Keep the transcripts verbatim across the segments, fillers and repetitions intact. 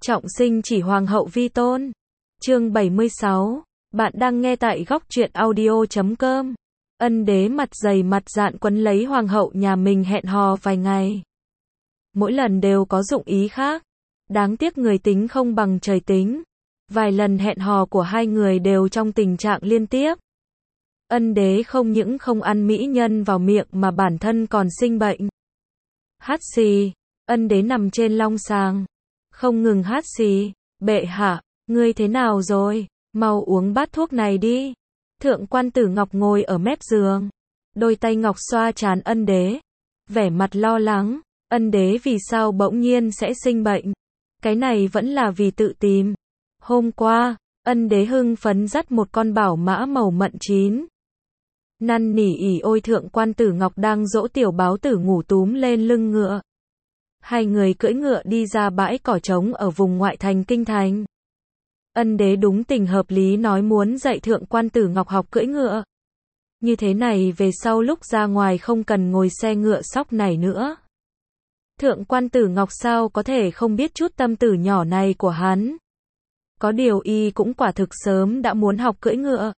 Trọng sinh chỉ hoàng hậu vi tôn. Chương bảy mươi sáu. Bạn đang nghe tại góc truyện audio chấm com. Ân đế mặt dày mặt dạn quấn lấy hoàng hậu nhà mình hẹn hò vài ngày. Mỗi lần đều có dụng ý khác. Đáng tiếc người tính không bằng trời tính. Vài lần hẹn hò của hai người đều trong tình trạng liên tiếp. Ân đế không những không ăn mỹ nhân vào miệng mà bản thân còn sinh bệnh. Hát xì. Ân đế nằm trên long sàng. Không ngừng hát xì. Bệ hạ, ngươi thế nào rồi? Mau uống bát thuốc này đi. Thượng quan Tử Ngọc ngồi ở mép giường. Đôi tay ngọc xoa trán ân đế. Vẻ mặt lo lắng. Ân đế vì sao bỗng nhiên sẽ sinh bệnh? Cái này vẫn là vì tự tìm. Hôm qua, ân đế hưng phấn dắt một con bảo mã màu mận chín. Năn nỉ ỉ ôi thượng quan Tử Ngọc đang dỗ tiểu báo tử ngủ túm lên lưng ngựa. Hai người cưỡi ngựa đi ra bãi cỏ trống ở vùng ngoại thành kinh thành. Ân đế đúng tình hợp lý nói muốn dạy thượng quan Tử Ngọc học cưỡi ngựa. Như thế này về sau lúc ra ngoài không cần ngồi xe ngựa sóc này nữa. Thượng quan Tử Ngọc sao có thể không biết chút tâm tư nhỏ này của hắn. Có điều y cũng quả thực sớm đã muốn học cưỡi ngựa.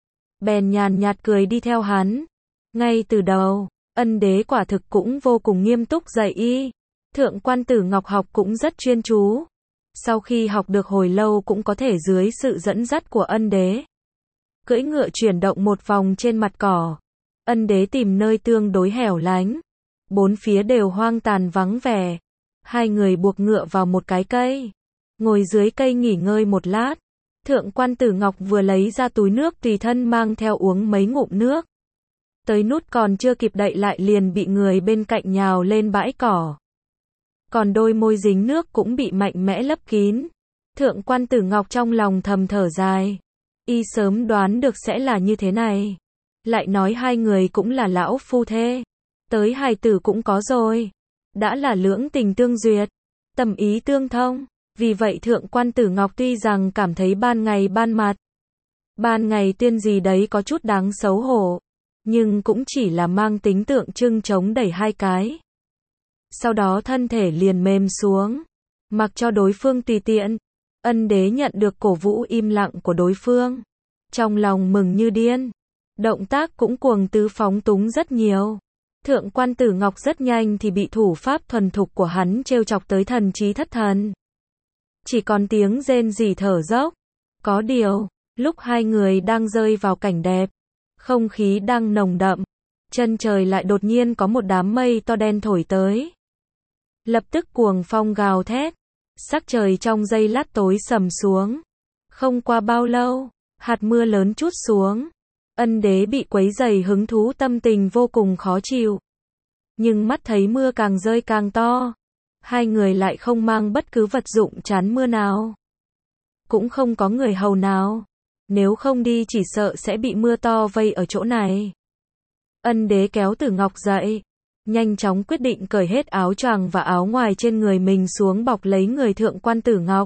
Bèn nhàn nhạt cười đi theo hắn. Ngay từ đầu, ân đế quả thực cũng vô cùng nghiêm túc dạy y. Thượng quan Tử Ngọc học cũng rất chuyên chú. Sau khi học được hồi lâu cũng có thể dưới sự dẫn dắt của ân đế. Cưỡi ngựa chuyển động một vòng trên mặt cỏ. Ân đế tìm nơi tương đối hẻo lánh. Bốn phía đều hoang tàn vắng vẻ. Hai người buộc ngựa vào một cái cây. Ngồi dưới cây nghỉ ngơi một lát. Thượng quan Tử Ngọc vừa lấy ra túi nước tùy thân mang theo uống mấy ngụm nước. Tới nút còn chưa kịp đậy lại liền bị người bên cạnh nhào lên bãi cỏ. Còn đôi môi dính nước cũng bị mạnh mẽ lấp kín. Thượng quan Tử Ngọc trong lòng thầm thở dài. Y sớm đoán được sẽ là như thế này. Lại nói hai người cũng là lão phu thê. Tới hài tử cũng có rồi. Đã là lưỡng tình tương duyệt. Tâm ý tương thông. Vì vậy thượng quan Tử Ngọc tuy rằng cảm thấy ban ngày ban mặt. Ban ngày tiên gì đấy có chút đáng xấu hổ. Nhưng cũng chỉ là mang tính tượng trưng chống đẩy hai cái. Sau đó thân thể liền mềm xuống. Mặc cho đối phương tùy tiện. Ân đế nhận được cổ vũ im lặng của đối phương. Trong lòng mừng như điên. Động tác cũng cuồng tứ phóng túng rất nhiều. Thượng quan Tử Ngọc rất nhanh thì bị thủ pháp thuần thục của hắn trêu chọc tới thần trí thất thần. Chỉ còn tiếng rên rỉ thở dốc. Có điều, lúc hai người đang rơi vào cảnh đẹp. Không khí đang nồng đậm. Chân trời lại đột nhiên có một đám mây to đen thổi tới. Lập tức cuồng phong gào thét. Sắc trời trong giây lát tối sầm xuống. Không qua bao lâu, hạt mưa lớn trút xuống. Ân đế bị quấy rầy hứng thú tâm tình vô cùng khó chịu. Nhưng mắt thấy mưa càng rơi càng to. Hai người lại không mang bất cứ vật dụng chắn mưa nào. Cũng không có người hầu nào. Nếu không đi chỉ sợ sẽ bị mưa to vây ở chỗ này. Ân đế kéo Tử Ngọc dậy. Nhanh chóng quyết định cởi hết áo choàng và áo ngoài trên người mình xuống bọc lấy người thượng quan Tử Ngọc.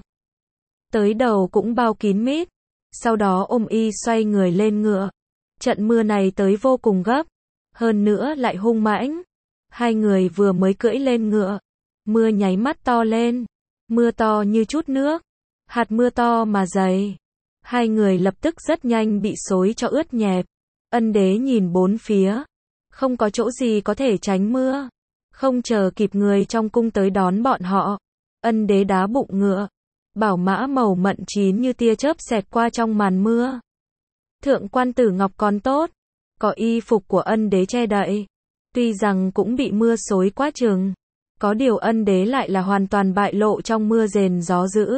Tới đầu cũng bao kín mít. Sau đó ôm y xoay người lên ngựa. Trận mưa này tới vô cùng gấp. Hơn nữa lại hung mãnh. Hai người vừa mới cưỡi lên ngựa. Mưa nháy mắt to lên. Mưa to như chút nước. Hạt mưa to mà dày. Hai người lập tức rất nhanh bị xối cho ướt nhẹp. Ân đế nhìn bốn phía. Không có chỗ gì có thể tránh mưa. Không chờ kịp người trong cung tới đón bọn họ. Ân đế đá bụng ngựa. Bảo mã màu mận chín như tia chớp xẹt qua trong màn mưa. Thượng quan Tử Ngọc còn tốt. Có y phục của ân đế che đậy. Tuy rằng cũng bị mưa xối quá chừng. Có điều ân đế lại là hoàn toàn bại lộ trong mưa rền gió dữ.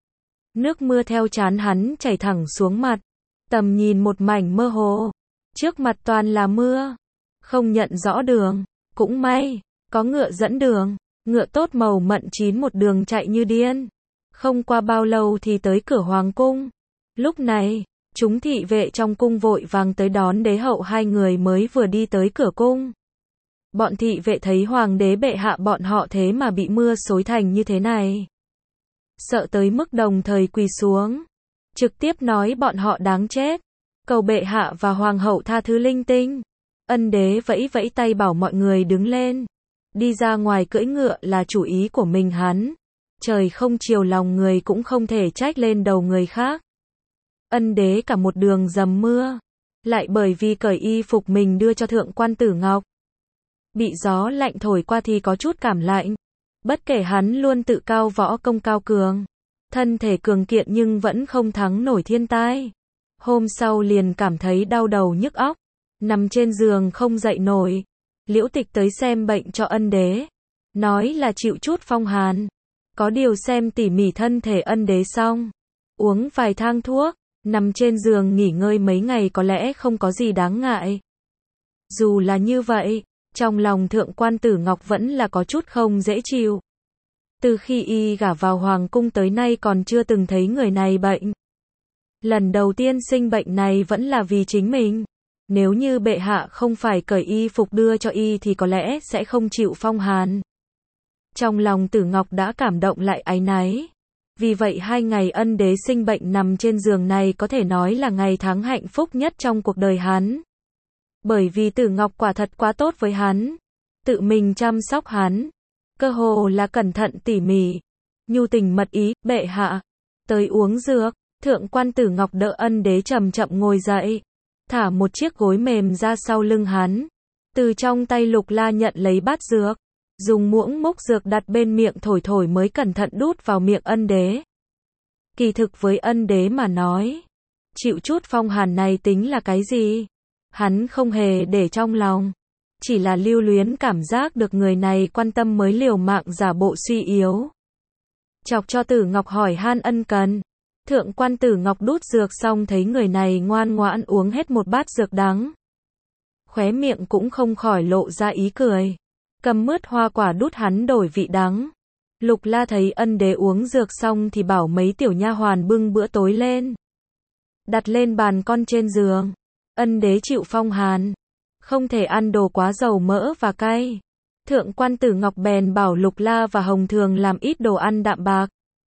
Nước mưa theo trán hắn chảy thẳng xuống mặt. Tầm nhìn một mảnh mơ hồ. Trước mặt toàn là mưa. Không nhận rõ đường. Cũng may, có ngựa dẫn đường. Ngựa tốt màu mận chín một đường chạy như điên. Không qua bao lâu thì tới cửa hoàng cung. Lúc này, chúng thị vệ trong cung vội vàng tới đón đế hậu hai người mới vừa đi tới cửa cung. Bọn thị vệ thấy hoàng đế bệ hạ bọn họ thế mà bị mưa xối thành như thế này. Sợ tới mức đồng thời quỳ xuống. Trực tiếp nói bọn họ đáng chết. Cầu bệ hạ và hoàng hậu tha thứ linh tinh. Ân đế vẫy vẫy tay bảo mọi người đứng lên. Đi ra ngoài cưỡi ngựa là chủ ý của mình hắn. Trời không chiều lòng người cũng không thể trách lên đầu người khác. Ân đế cả một đường dầm mưa, lại bởi vì cởi y phục mình đưa cho thượng quan Tử Ngọc. Bị gió lạnh thổi qua thì có chút cảm lạnh. Bất kể hắn luôn tự cao võ công cao cường, thân thể cường kiện nhưng vẫn không thắng nổi thiên tai. Hôm sau liền cảm thấy đau đầu nhức óc, nằm trên giường không dậy nổi. Liễu Tịch tới xem bệnh cho ân đế, nói là chịu chút phong hàn. Có điều xem tỉ mỉ thân thể ân đế xong, uống vài thang thuốc, nằm trên giường nghỉ ngơi mấy ngày có lẽ không có gì đáng ngại. Dù là như vậy, trong lòng thượng quan Tử Ngọc vẫn là có chút không dễ chịu. Từ khi y gả vào hoàng cung tới nay còn chưa từng thấy người này bệnh. Lần đầu tiên sinh bệnh này vẫn là vì chính mình. Nếu như bệ hạ không phải cởi y phục đưa cho y thì có lẽ sẽ không chịu phong hàn. Trong lòng Tử Ngọc đã cảm động lại áy náy. Vì vậy hai ngày ân đế sinh bệnh nằm trên giường này có thể nói là ngày tháng hạnh phúc nhất trong cuộc đời hắn. Bởi vì Tử Ngọc quả thật quá tốt với hắn, tự mình chăm sóc hắn, cơ hồ là cẩn thận tỉ mỉ, nhu tình mật ý. Bệ hạ, tới uống dược. Thượng quan Tử Ngọc đỡ ân đế chậm chậm ngồi dậy, thả một chiếc gối mềm ra sau lưng hắn, từ trong tay Lục La nhận lấy bát dược, dùng muỗng múc dược đặt bên miệng thổi thổi mới cẩn thận đút vào miệng ân đế. Kỳ thực với ân đế mà nói, chịu chút phong hàn này tính là cái gì? Hắn không hề để trong lòng, chỉ là lưu luyến cảm giác được người này quan tâm mới liều mạng giả bộ suy yếu. Chọc cho Tử Ngọc hỏi han ân cần. Thượng quan Tử Ngọc đút dược xong thấy người này ngoan ngoãn uống hết một bát dược đắng. Khóe miệng cũng không khỏi lộ ra ý cười. Cầm mứt hoa quả đút hắn đổi vị đắng. Lục La thấy ân đế uống dược xong thì bảo mấy tiểu nha hoàn bưng bữa tối lên. Đặt lên bàn con trên giường. Ân đế chịu phong hàn, không thể ăn đồ quá dầu mỡ và cay. Thượng quan Tử Ngọc bèn bảo Lục La và Hồng Thường làm ít đồ ăn đạm bạc.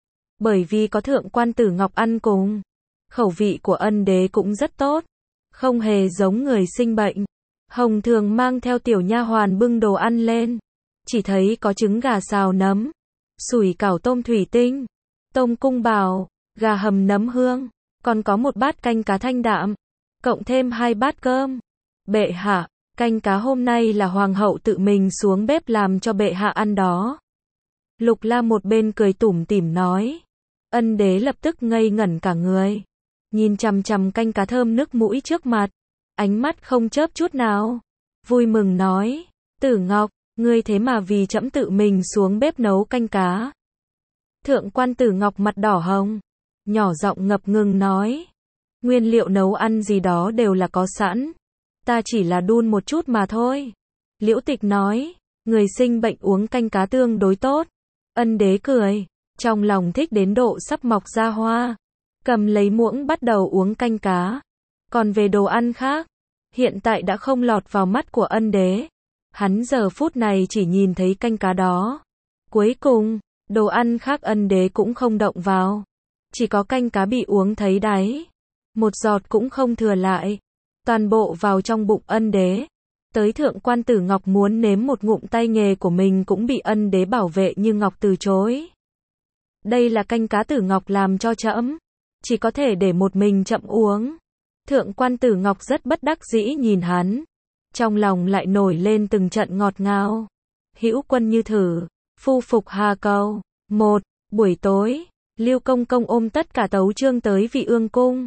Bởi vì có thượng quan Tử Ngọc ăn cùng, khẩu vị của ân đế cũng rất tốt, không hề giống người sinh bệnh. Hồng Thường mang theo tiểu nha hoàn bưng đồ ăn lên, chỉ thấy có trứng gà xào nấm, sủi cảo tôm thủy tinh, tôm cung bào, gà hầm nấm hương, còn có một bát canh cá thanh đạm, cộng thêm hai bát cơm. Bệ hạ, canh cá hôm nay là hoàng hậu tự mình xuống bếp làm cho bệ hạ ăn đó. Lục La một bên cười tủm tỉm nói. Ân đế lập tức ngây ngẩn cả người, nhìn chằm chằm canh cá thơm nước mũi trước mặt, ánh mắt không chớp chút nào, vui mừng nói, Tử Ngọc, ngươi thế mà vì trẫm tự mình xuống bếp nấu canh cá. Thượng quan Tử Ngọc mặt đỏ hồng, nhỏ giọng ngập ngừng nói, nguyên liệu nấu ăn gì đó đều là có sẵn, ta chỉ là đun một chút mà thôi. Liễu Tịch nói, người sinh bệnh uống canh cá tương đối tốt. Ân đế cười, trong lòng thích đến độ sắp mọc ra hoa, cầm lấy muỗng bắt đầu uống canh cá. Còn về đồ ăn khác, hiện tại đã không lọt vào mắt của ân đế. Hắn giờ phút này chỉ nhìn thấy canh cá đó. Cuối cùng, đồ ăn khác ân đế cũng không động vào. Chỉ có canh cá bị uống thấy đáy. Một giọt cũng không thừa lại. Toàn bộ vào trong bụng ân đế. Tới thượng quan Tử Ngọc muốn nếm một ngụm tay nghề của mình cũng bị ân đế bảo vệ như Ngọc từ chối. Đây là canh cá Tử Ngọc làm cho trẫm, chỉ có thể để một mình trẫm uống. Thượng quan Tử Ngọc rất bất đắc dĩ nhìn hắn, trong lòng lại nổi lên từng trận ngọt ngào. Hữu quân như thử, phu phục hà cầu. Một, buổi tối, Lưu Công Công ôm tất cả tấu chương tới Vị Ương cung.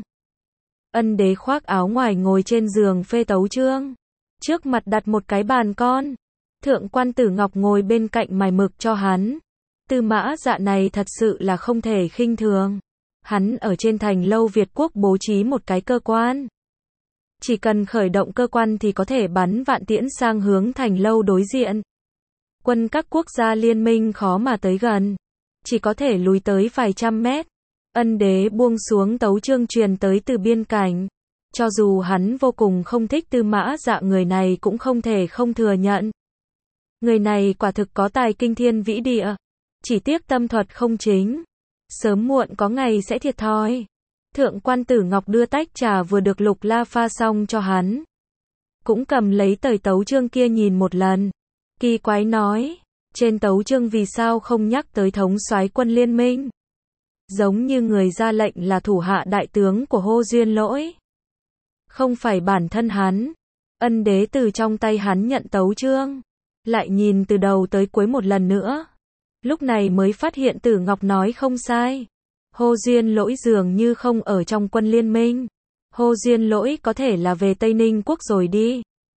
Ân đế khoác áo ngoài ngồi trên giường phê tấu chương. Trước mặt đặt một cái bàn con. Thượng quan Tử Ngọc ngồi bên cạnh mài mực cho hắn. Tư Mã Dạ này thật sự là không thể khinh thường. Hắn ở trên thành lâu Việt quốc bố trí một cái cơ quan. Chỉ cần khởi động cơ quan thì có thể bắn vạn tiễn sang hướng thành lâu đối diện. Quân các quốc gia liên minh khó mà tới gần, chỉ có thể lùi tới vài trăm mét. Ân đế buông xuống tấu chương truyền tới từ biên cảnh. Cho dù hắn vô cùng không thích Tư Mã Dạ, người này cũng không thể không thừa nhận. Người này quả thực có tài kinh thiên vĩ địa, chỉ tiếc tâm thuật không chính. Sớm muộn có ngày sẽ thiệt thòi. Thượng quan Tử Ngọc đưa tách trà vừa được Lục La pha xong cho hắn. Cũng cầm lấy tờ tấu chương kia nhìn một lần. Kỳ quái nói, Trên tấu chương vì sao không nhắc tới thống soái quân liên minh? Giống như người ra lệnh là thủ hạ đại tướng của Hô Duyên Lỗi. Không phải bản thân hắn. Ân đế từ trong tay hắn nhận tấu chương. Lại nhìn từ đầu tới cuối một lần nữa. Lúc này mới phát hiện Tử Ngọc nói không sai. Hô Duyên Lỗi dường như không ở trong quân liên minh. Hô Duyên Lỗi có thể là về Tây Ninh quốc rồi đi.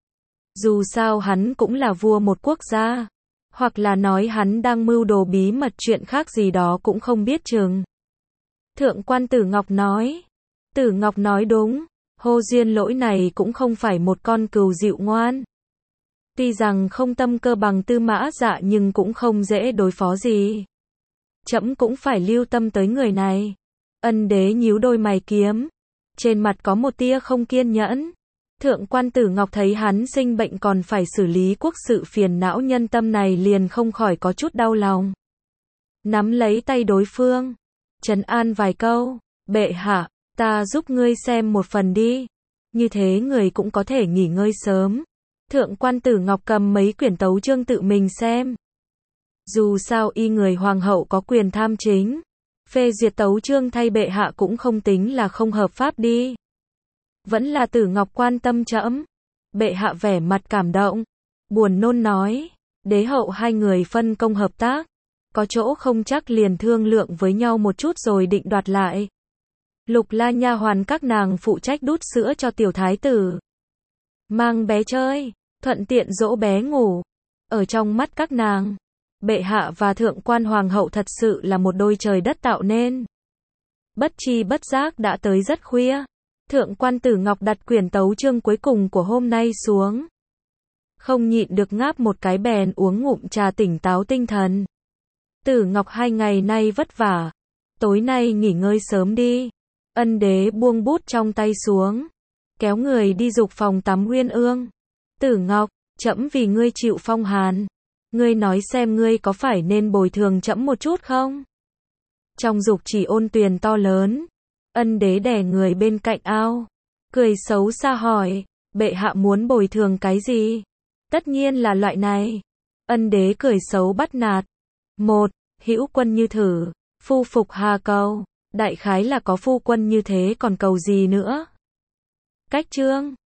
Dù sao hắn cũng là vua một quốc gia. Hoặc là nói hắn đang mưu đồ bí mật chuyện khác gì đó cũng không biết chừng. Thượng quan Tử Ngọc nói. Tử Ngọc nói đúng. Hô Duyên Lỗi này cũng không phải một con cừu dịu ngoan. Tuy rằng không tâm cơ bằng Tư Mã Dạ nhưng cũng không dễ đối phó gì. Trẫm cũng phải lưu tâm tới người này. Ân đế nhíu đôi mày kiếm. Trên mặt có một tia không kiên nhẫn. Thượng quan Tử Ngọc thấy hắn sinh bệnh còn phải xử lý quốc sự phiền não nhân tâm này liền không khỏi có chút đau lòng. Nắm lấy tay đối phương. Trấn an vài câu. Bệ hạ, ta giúp ngươi xem một phần đi. Như thế người cũng có thể nghỉ ngơi sớm. Thượng quan Tử Ngọc cầm mấy quyển tấu chương tự mình xem. Dù sao y người hoàng hậu có quyền tham chính. Phê duyệt tấu chương thay bệ hạ cũng không tính là không hợp pháp đi. Vẫn là Tử Ngọc quan tâm trẫm. Bệ hạ vẻ mặt cảm động. Buồn nôn nói. Đế hậu hai người phân công hợp tác. Có chỗ không chắc liền thương lượng với nhau một chút rồi định đoạt lại. Lục La nha hoàn các nàng phụ trách đút sữa cho tiểu thái tử. Mang bé chơi. Thuận tiện dỗ bé ngủ. Ở trong mắt các nàng. Bệ hạ và thượng quan hoàng hậu thật sự là một đôi trời đất tạo nên. Bất chi bất giác đã tới rất khuya. Thượng quan Tử Ngọc đặt quyển tấu chương cuối cùng của hôm nay xuống. Không nhịn được ngáp một cái bèn uống ngụm trà tỉnh táo tinh thần. Tử Ngọc hai ngày nay vất vả. Tối nay nghỉ ngơi sớm đi. Ân đế buông bút trong tay xuống. Kéo người đi dục phòng tắm Uyên Ương. Tử Ngọc, trẫm vì ngươi chịu phong hàn. Ngươi nói xem ngươi có phải nên bồi thường trẫm một chút không? Trong dục chỉ ôn tuyền to lớn. Ân đế đè người bên cạnh ao. Cười xấu xa hỏi. Bệ hạ muốn bồi thường cái gì? Tất nhiên là loại này. Ân đế cười xấu bắt nạt. Một, hữu quân như thử. Phu phục hà cầu. Đại khái là có phu quân như thế còn cầu gì nữa? Cách chương